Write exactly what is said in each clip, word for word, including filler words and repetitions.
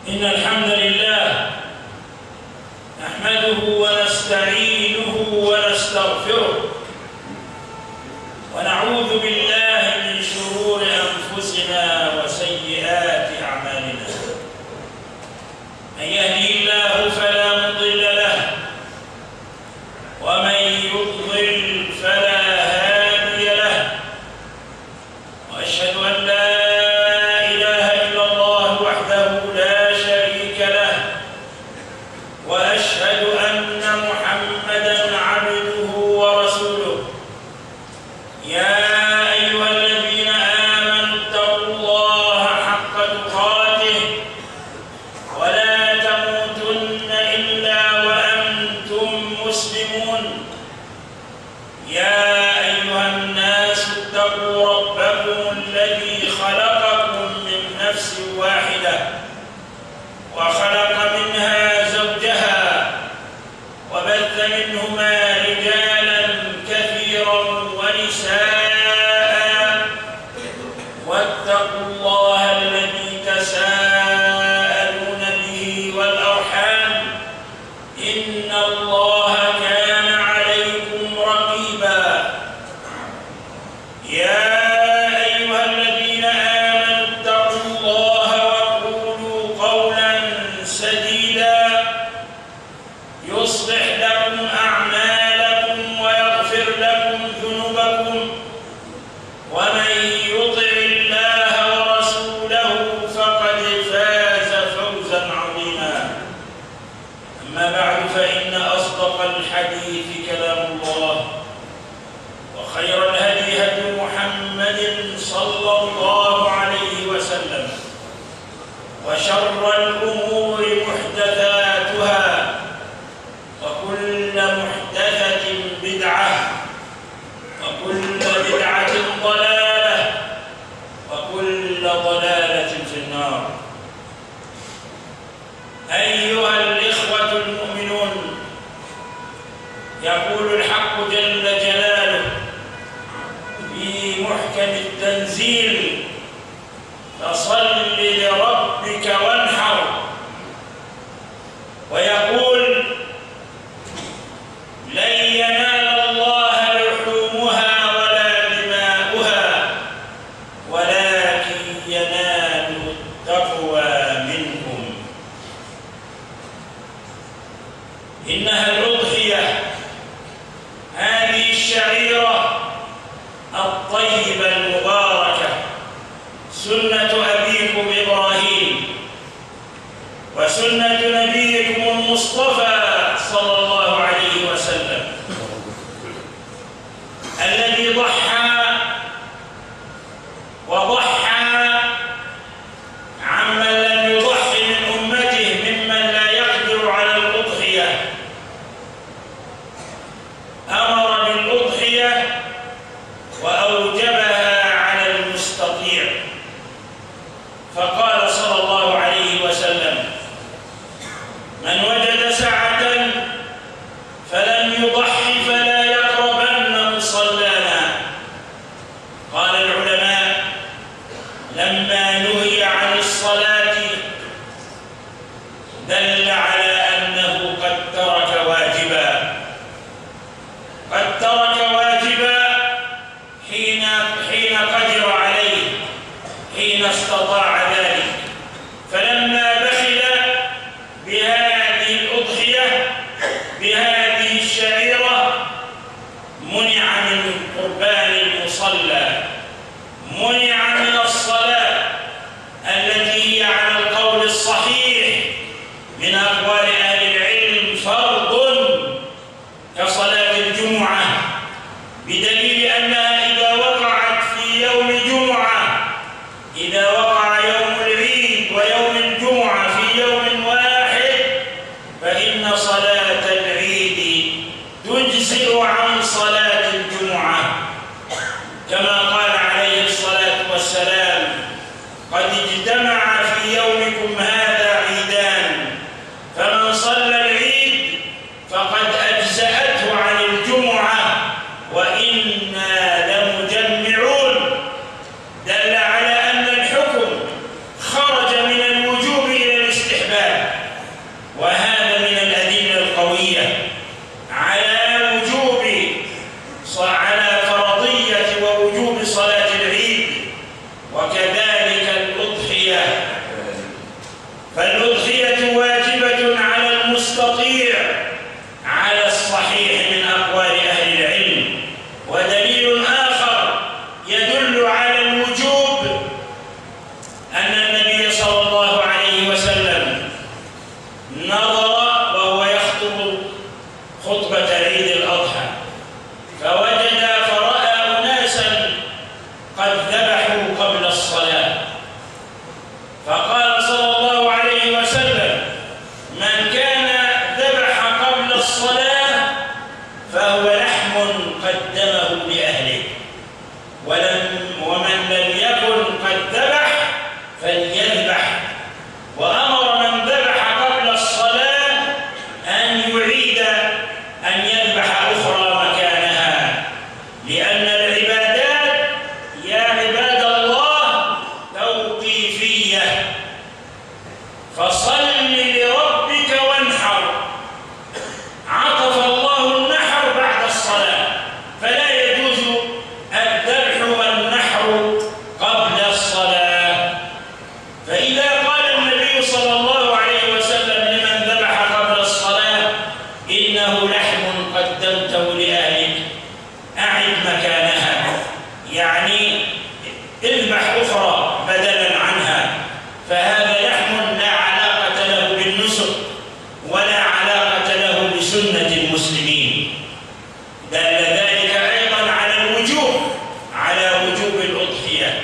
إن الحمد لله نحمده ونستعينه ونستغفره ونعوذ بالله من شرور أنفسنا وسيئات أعمالنا. من يهده الله فلا مضل له ومن يضلل فلا هادي له، وأشهد أن لا إله إلا الله وحده لا شريك له، وأشهد أن محمدًا عبده ورسوله. يا أيها الذين آمنوا اتقوا الله حق تقاته ولا تموتن إلا وأنتم مسلمون. يا أيها الناس اتقوا ربكم الذي خلقكم من نفس واحدة وخلق منها زوجها وبث منهما رجالا كثيرا ونساء، واتقوا الله الذي تساءلون به والأرحام إن الله كان عليكم رقيبا. يا أيها الذين آمنوا اتقوا الله وقولوا قولا سديدا يصلح لكم أعمالكم ويغفر لكم ذنوبكم، ومن يطع الله ورسوله فقد فاز فوزا عظيما. أما بعد، فإن أصدق الحديث كلام الله، وخير الهدي هدي محمد صلى الله عليه وسلم، وشر الأمور محدثاتها، وكل محدثة بدعة، وكل بدعة ضلالة، وكل ضلالة في النار. أيها الإخوة المؤمنون، يقول الحق جل جلاله في محكم التنزيل: فصل لربك وانحر. ويقول: لن ينال الله لحومها ولا دماؤها ولكن يناله التقوى منكم. إنها الأضحية، هذه الشعيرة الطيبة المباركة، سنة أبيكم إبراهيم وسنة نبيكم المصطفى صلى الله عليه وسلم، الذي ضحى وضحى عمن لم يضحي من أمته ممن لا يقدر على الأضحية. أمر بالأضحية وأوجبها على المستطيع، فقال صلى الله عليه وسلم: من وجد سعة فلم يضحي فلا يقربن مصلانا. قال العلماء: لما نهي عن الصلاة دل على أنه قد ترك واجبا، قد ترك واجبا حين حين قدر عليه، حين استطاع ذلك. فلما بخل بهذه الأضحية، بهذه الشعيرة، منع من قربان المصلى، منع من الصلاة التي هي على القول الصحيح من أقوال أهل العلم فرض كصلاة الجمعة، بدليل أنها إذا وقعت في يوم جمعة، إذا وقع يوم العيد ويوم الجمعة في يوم واحد، فإن صلاة العيد تجزئ عن صلاة الجمعة، كما قال عليه الصلاة والسلام: قد اجتمع في يومكم هذا عيدان، فمن صلى العيد فقد أجزأته عن الجمعة وإنا لمجمعون. دل على أن الحكم خرج من الوجوب إلى الاستحباب. فصل لربك وانحر. عطف الله النحر بعد الصلاة، فلا يجوز الذبح والنحر قبل الصلاة. فإذا قال النبي صلى الله عليه وسلم لمن ذبح قبل الصلاة إنه لحم قدمته لأهلك أعد مكانها، يعني اذبح أخرى بدلا عنها، فهذا لحم لا علاقة له بالنسك ولا علاقة له بسنة المسلمين. دل ذلك أيضا على الوجوب على وجوب الأضحية.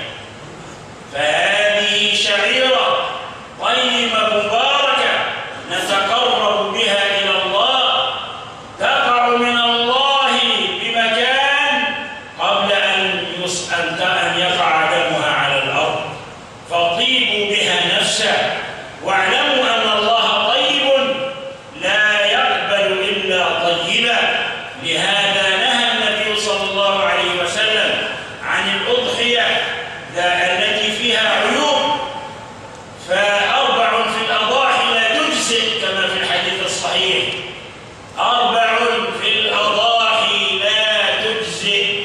فهذه شعيرة طيبة مباركة نتقرب بها إلى الله، تقع من الله بمكان قبل أن يسأل أن يقع دمها على الأرض، فطيبوا بها نفسا واعلموا أن الله طيب لا يقبل إلا طيبا. لهذا نهى النبي صلى الله عليه وسلم عن الأضحية التي فيها عيوب، فأربع في الأضاحي لا تجزئ كما في الحديث الصحيح، أربع في الأضاحي لا تجزئ: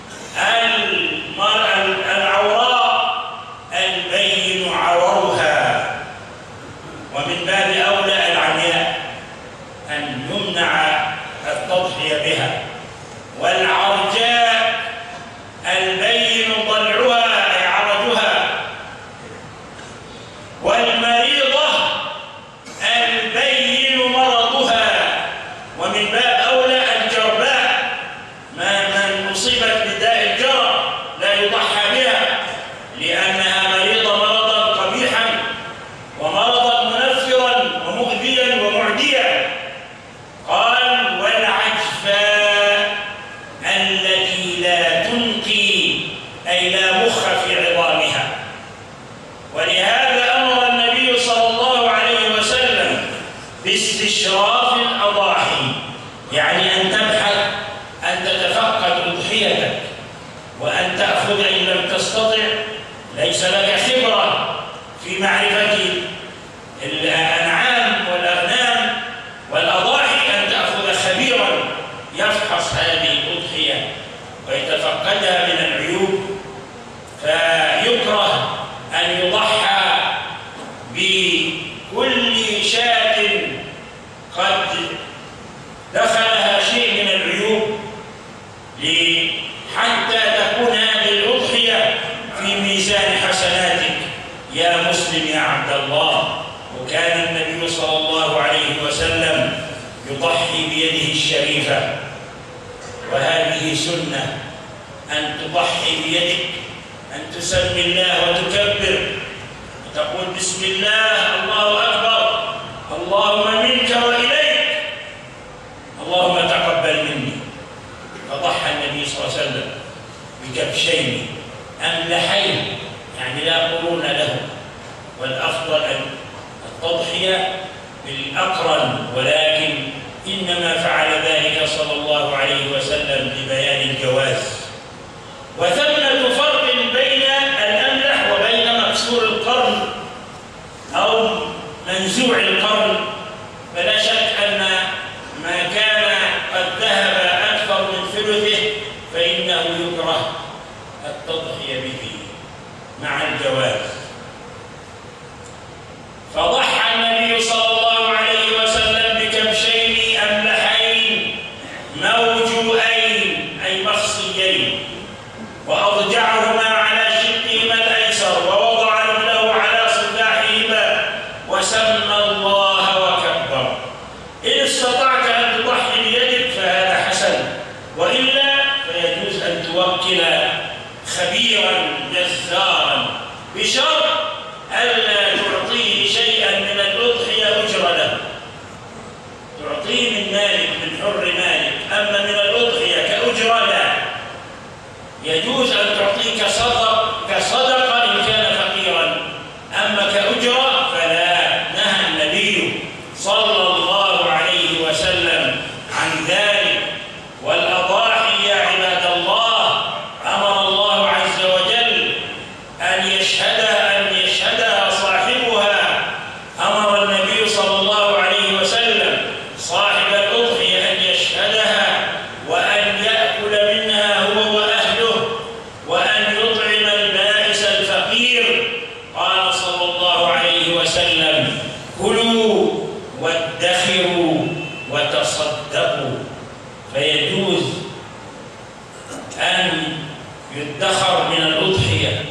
المرأة العوراء البين عورها، ومن باب أولى العمياء أن يمنع التضحية بها، والعرجاء البين ضلعها أي عرجها، والمريضة البين مرضها، ومن باب أولى الجرباء ما من أصيبت بداء الجرب لا يضحى بها لأنها مريضة مرضا قبيحا ومرضا منفرا ومؤذيا ومعديا. قال: والعجفاء التي لا تنقي أي لا مخ في عظامها. ولهذا أمر النبي صلى الله عليه وسلم باستشراف الأضاحي، يعني أن تبحث أن تتفقد أضحيتك وأن تأخذ إن لم تستطع، ليس لك خبرة في معرفة الأنعام والأغنام والأضاحي، أن تأخذ خبيرا يفحص هذه الأضحية ويتفقدها من العيوب. فيكره أن يضحى بكل شاة قد دخلها شيء من العيوب حتى تكون هذه الأضحية في ميزان حسناتك يا مسلم يا عبد الله. وكان النبي صلى الله عليه وسلم يضحي بيده الشريفة، وهذه سنة أن تضحي بيدك، أن تسمي الله وتكبر وتقول بسم الله الله أكبر اللهم منك وإليك اللهم تقبل مني. فضحى النبي صلى الله عليه وسلم بكبشين أملحين، يعني لا قرون له، والأفضل أن التضحية بالأقرن، ولكن إنما فعل ذلك صلى الله عليه وسلم لبيان الجواز. وثمة فرق بين الأملح وبين مكسور القرن أو منزوع القرن، فلا شك أن ما كان قد ذهب أكثر من ثلثه فإنه يكره التضحية به مع الجواز. فضحى النبي صلى الله عليه وسلم بكبشين أملحين موجوئين أي مخصيين، وأضجعهما على شقهما الأيسر، ووضع رجله على صداحهما وسمى الله وكبر. إن استطعت أن تضحي بيدك فهذا حسن، وإلا فيجوز أن توكل خبيرا جزارا بشرط ألا تعطيه شيئا من الأضحية أجر له. تعطيه من مالك من حر مالك، أما من الأضحية كأجرة لا. يجوز أن تعطيه كصدق كصدقة إن كان فقيرا، أما كأجرة فلا. نهى النبي صلى الله عليه وسلم عن ذلك. والأضاحي يا عباد الله أمر الله عز وجل أن يشهدها أن يشهدها صاحبها، أمر وسلم: كلوا وادخروا وتصدقوا. فيجوز أن يدخر من الأضحية،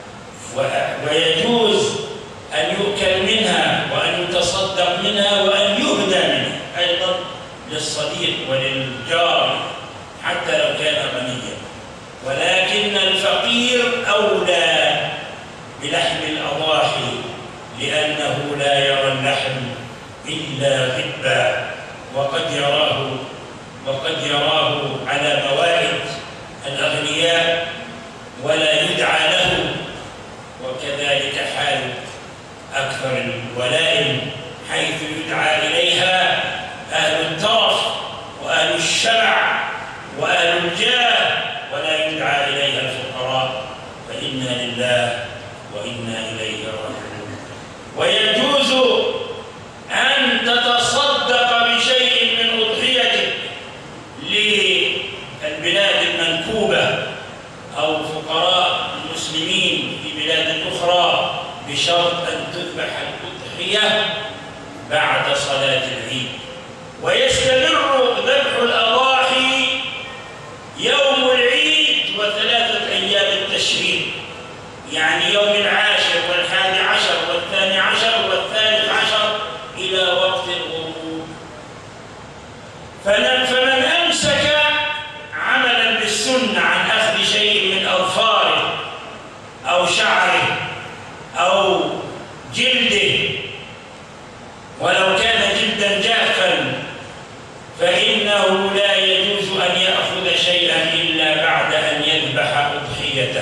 ويجوز أن يؤكل منها وأن يتصدق منها وأن يهدى منها أيضا للصديق وللجار حتى لو كان غنيا. ولكن الفقير أولى بلحم الأضاحي لأنه لا يرى اللحم إلا غبا، وقد يراه وقد يراه على موائد الأغنياء ولا يدعى له. وكذلك حال أكثر الولائم حيث يدعى إليها أهل الترف وأهل الشبع وأهل الجاه، ولا يدعى إليها الفقراء. فإنا لله وإنا إليه راجعون. ويجوز أن تتصدق بشيء من أضحيتك للبلاد المنكوبة أو فقراء المسلمين في بلاد أخرى، بشرط أن تذبح الأضحية بعد صلاة العيد. ويستمر ذبح الأضاحي يوم العيد وثلاثة أيام التشريق، يعني يوم العاشر والحادي عشر والثاني عشر والثالث عشر إلى وقت الغروب. فمن أمسك عملا بالسنة عن أخذ شيء من أظفاره أو شعره أو جلده، ولو كان جلدا جافا، فإنه لا يجوز أن يأخذ شيئا إلا بعد أن يذبح أضحيته.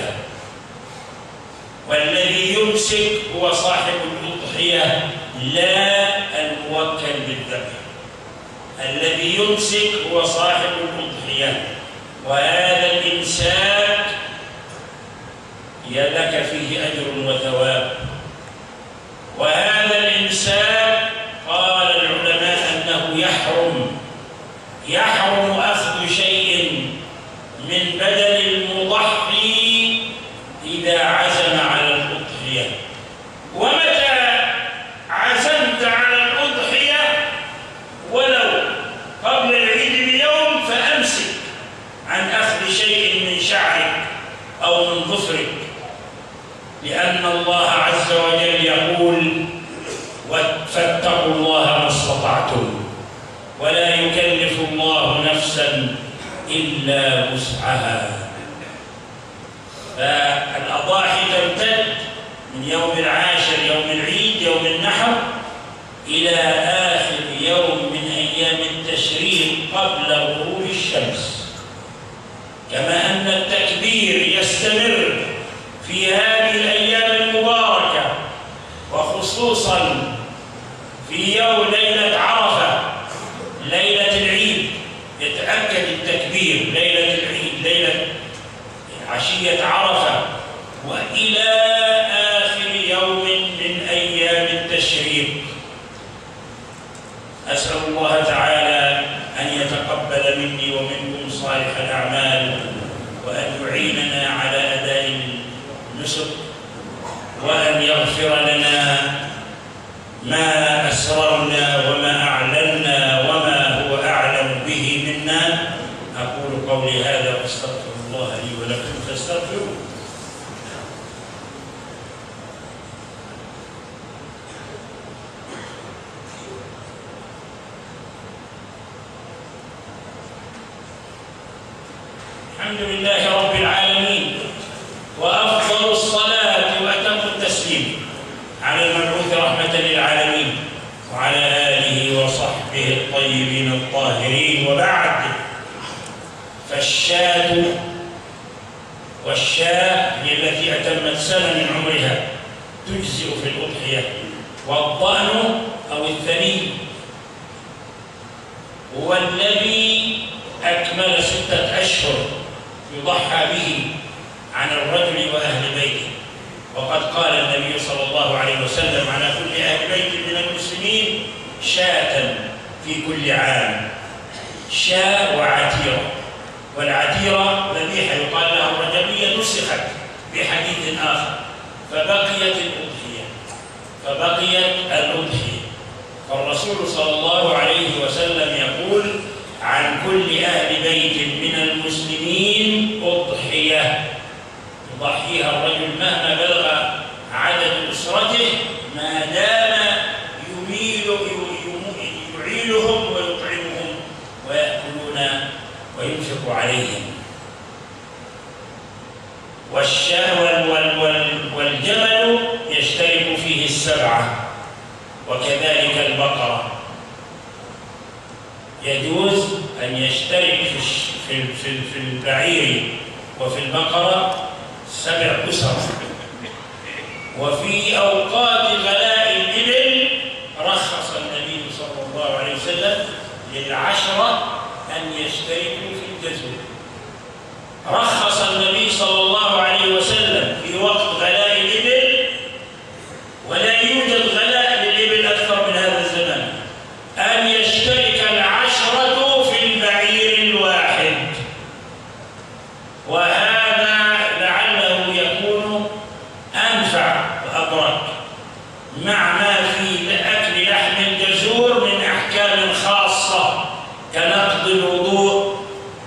والذي يمسك هو صاحب الأضحية لا الموكل بالذبح. الذي يمسك هو صاحب الأضحية، وهذا الإمساك لك فيه أجر وثواب. وهذا الإمساك قال العلماء أنه يحرم يحرم أخذ شيء من بدن المضحي إذا عزم على الأضحية. ومتى عزمت على الأضحية ولو قبل العيد بيوم فأمسك عن أخذ شيء من شعرك أو من ظفرك، لأن الله عز وجل يقول: فاتقوا الله ما استطعتم ولا يكلف الله نفسا إلا وسعها. فالأضاحي تمتد من يوم العاشر يوم العيد يوم النحر إلى آخر يوم من أيام التشريق قبل غروب الشمس. كما أن التكبير يستمر في هذه الأيام المباركة، وخصوصا في يوم ليلة عرفة ليلة العيد يتأكد التكبير ليلة العيد ليلة عشية عرفة وإلى آخر يوم من أيام التشريق. أسأل الله تعالى أن يتقبل مني ومنكم صالح الأعمال، وأن يعيننا على أداء النسك، وأن يغفر لنا ما أسررنا وما أعلنا وما هو أعلم به منا. أقول قولي هذا وأستغفر الله لي ولكم فاستغفروه. الحمد لله رب العالمين، وأفضل الصلاة وأتم التسليم على المبعوث رحمة للعالمين وعلى آله وصحبه الطيبين الطاهرين. وبعد، فالشاة والشاة هي التي أتمت سنة من عمرها تجزئ في الأضحية، والضأن أو الثني هو الذي أكمل ستة أشهر يضحى به عن الرجل وأهل بيته. وقد قال النبي صلى الله عليه وسلم: على كل أهل بيت من المسلمين شاة في كل عام. شاة وعتيرة، والعتيرة ذبيحة يقال لها الرجبية نسخت بحديث آخر فبقيت الأضحية. فبقيت الأضحية. فالرسول صلى الله عليه وسلم يقول: عن كل أهل بيت من المسلمين أضحية يضحيها الرجل مهما بلغ عدد أسرته، ما دام يميل يعيلهم ويطعمهم ويأكلون وينفق عليهم. والشاة والجمل يشترك فيه السبعة، وكذلك البقرة يجوز أن يشترك في في البعير وفي البقرة سبع أسر. وفي أوقات غلاء الإبل رخص النبي صلى الله عليه وسلم للعشرة أن يشتركوا في الجزور. رخص النبي صلى الله عليه وسلم في وقت غلاء الإبل، ولا يوجد غلاء للإبل أكثر من هذا الزمان، أن يشترك العشرة في البعير الواحد. وهذا لعله يكون أنفع وأبرك مع ما في أكل لحم الجزور من أحكام خاصة كنقض الوضوء.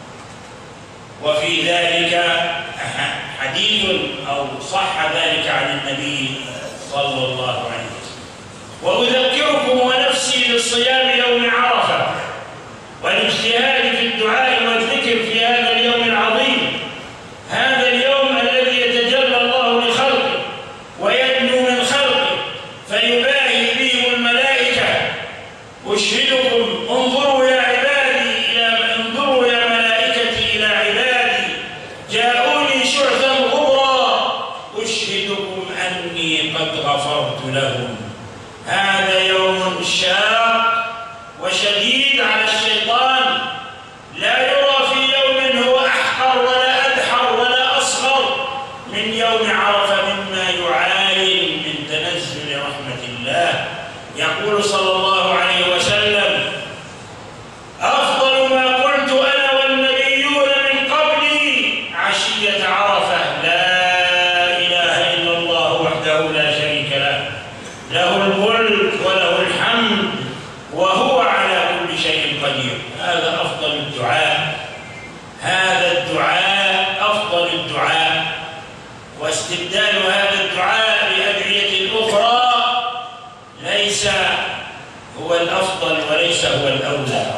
وفي ذلك حديث أو صح ذلك عن النبي صلى الله عليه وسلم. وأذكركم ونفسي بالصيام يوم عرفة والاجتهاد في الدعاء والذكر في هذا اليوم العظيم، هذا اليوم الذي يتجلى الله لخلقه ويدنو من خلقه فيباهي بهم الملائكة. أشهدكم انظروا يا عبادي يا انظروا يا ملائكتي إلى عبادي جاءوني شعثا غبرا أشهدكم أني قد غفرت لهم. هذا يوم شاق وشديد على الشيطان، لا يرى في يوم هو أحقر ولا أدحر ولا أصغر من يوم عرفة مما يعاين من تنزل رحمة الله. يقول صلى الله عليه وسلم: أفضل ما قلت أنا والنبيون من قبلي عشية عرفة لا إله إلا الله وحده لا شريك له، له الملك وله الحمد وهو على كل شيء قدير. هذا أفضل الدعاء، هذا الدعاء أفضل الدعاء. واستبدال هذا الدعاء بأدعية أخرى ليس هو الأفضل وليس هو الأولى.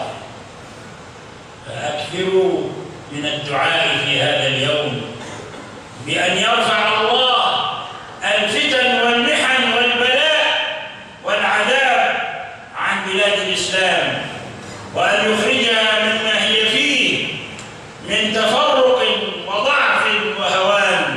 فأكثروا من الدعاء في هذا اليوم بأن يرفع الله الفتن والمحن والبلاء والعذاب عن بلاد الإسلام، وأن يخرجها مما هي فيه من تفرق وضعف وهوان.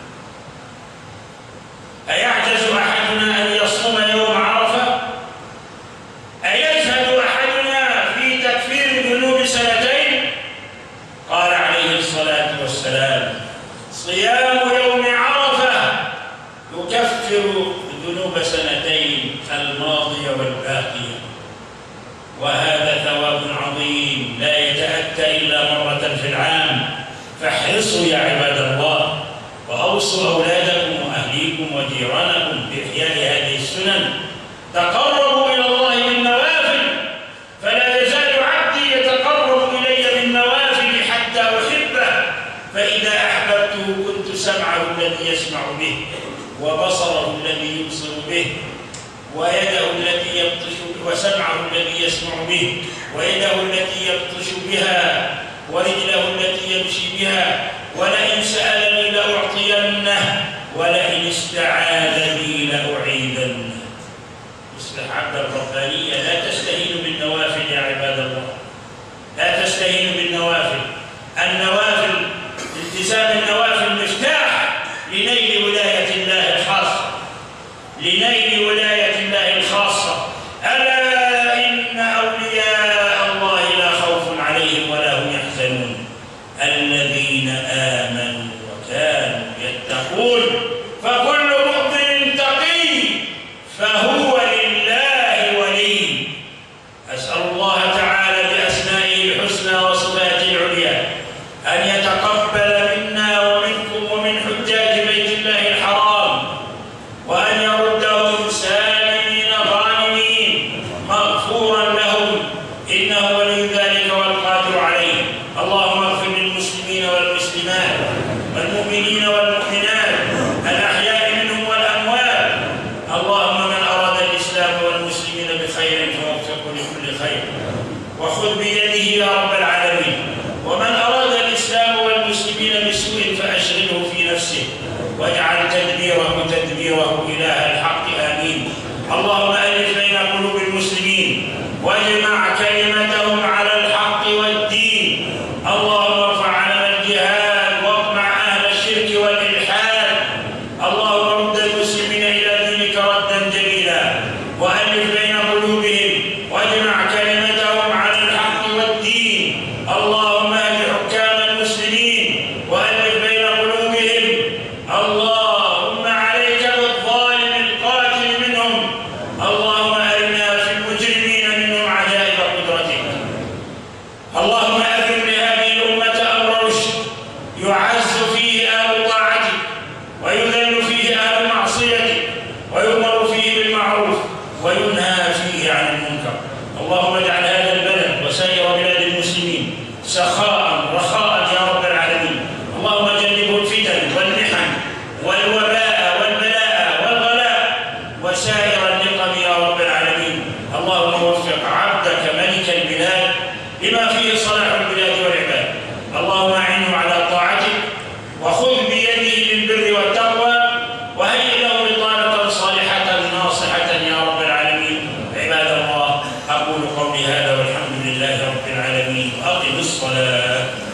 أيعجز أحدنا أن يصوم يوم عرفة؟ أيزهد أحدنا في تكفير ذنوب سنتين؟ قال عليه الصلاة والسلام: صيام يوم عرفة يكفر ذنوب سنتين الماضية والباقية. وهذا ثواب عظيم لا يتأتى إلا مرة في العام. فاحرصوا يا عباد الله، وأوصوا أولادكم وأهليكم وجيرانكم بإحياء هذه السنن. تقربوا إلى الله بالنوافل، فلا يزال عبدي يتقرب إلي بالنوافل حتى أحبه، فإذا أحببته كنت سمعه الذي يسمع به، وبصره الذي يبصر به، ويده التي يبطش وسمعه الذي يسمع به، ويده التي يبطش بها، ورجله التي يمشي بها. ولئن سألني لأعطينه، ولئن استعاذني لأعيذنه. اصلح عبد الربانية، لا تستهينوا بالنوافل يا عباد الله، لا تستهينوا بالنوافل. النوافل، التزام النوافل مفتاح لنيل ولاية الله الخاصة، لنيل ولاية الله الخاصة. ألا إن أولياء الله لا خوف عليهم ولا هم يحزنون الذين آمنوا وكانوا يتقون. فكل مؤمن تقي فهو لله ولي. أسأل الله تعالى بأسمائه الحسنى وصفاته العليا أن يتقبل منا ومنا اللهم ألف بين قلوب المسلمين واجمع كلمتهم على الحق والدين. اللهم ارفع علم الجهاد واقمع أهل الشرك والإلحاد. اللهم رد المسلمين إلى دينك ردا جميلا وألف بين قلوبهم واجمع كلمتهم على الحق والدين. اللهم اهد حكام المسلمين وألف بين قلوبهم. اللهم عليك بالظالم القاتل منهم. اللهم أرنا في المجرمين منهم عجائب قدرتك. اللهم أذن لهذه الأمة أمر رشد يعز فيه أهل طاعتك ويذل فيه أهل معصيتك ويؤمر فيه بالمعروف وينهى فيه عن المنكر. اللهم اجعل هذا البلد وسائر بلاد المسلمين سخاء رخاء يا رب العالمين. اللهم جنبه الفتن والمحن والوباء والبلاء والغلاء وسائر النقم يا رب العالمين. اللهم وفق عبدك ملك البلاد لما فيه صلاح البلاد والعباد. اللهم اعنه على طاعتك وخذ بيده للبر والتقوى وهيئ له بطانة صالحة ناصحة يا رب العالمين. عباد الله، أقول قولي هذا والحمد لله رب العالمين. أقم الصلاة.